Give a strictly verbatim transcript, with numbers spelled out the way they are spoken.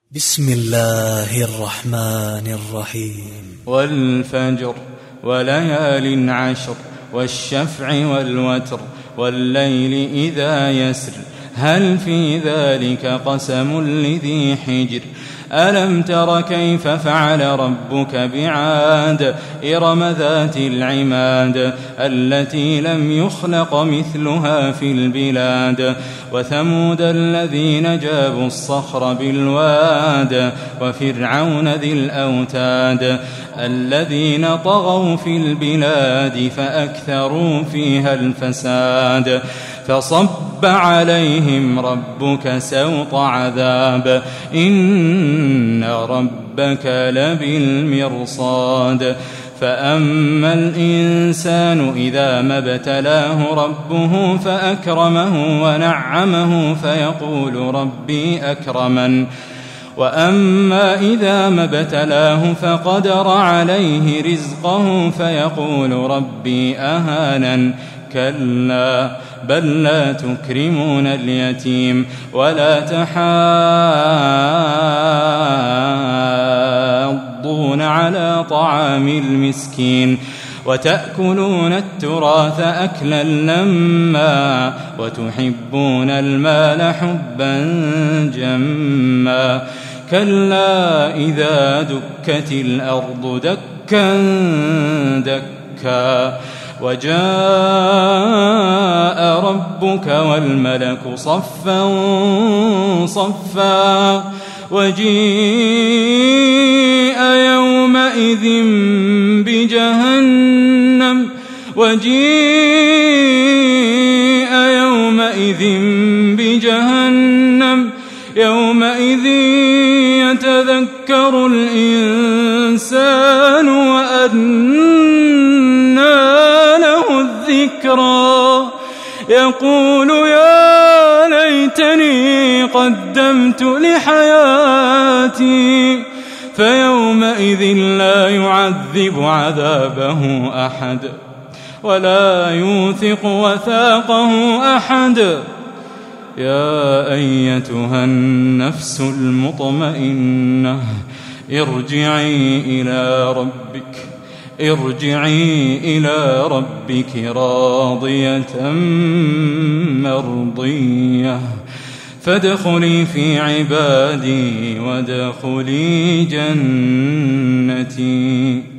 بسم الله الرحمن الرحيم. والفجر وليال عشر والشفع والوتر والليل إذا يسر هل في ذلك قسم لذي حجر ألم تر كيف فعل ربك بعاد إرم ذات العماد التي لم يخلق مثلها في البلاد وثمود الذين جابوا الصخر بالواد وفرعون ذي الأوتاد الذين طغوا في البلاد فأكثروا فيها الفساد فصب عليهم ربك سوط عذاب إن ربك لبالمرصاد فأما الإنسان إذا ما ابتلاه ربه فأكرمه ونعمه فيقول ربي أكرمن وأما إذا ما ابتلاه فقدر عليه رزقه فيقول ربي أهانن كلا بل لا تكرمون اليتيم ولا تحاضون على طعام المسكين وتأكلون التراث أكلا لما وتحبون المال حبا جما كلا إذا دكت الأرض دكا دكا وجاء ربك والملك صفا صفا وجيء يومئذ بجهنم وجيء يومئذ بجهنم يومئذ يتذكر الإنسان وأنى الذكرى يقول يا ليتني قدمت لحياتي فيومئذ لا يعذب عذابه أحد ولا يوثق وثاقه أحد يا أيتها النفس المطمئنة ارجعي إلى ربك ارجعي إلى ربك راضية مرضية فادخلي في عبادي وادخلي جنتي.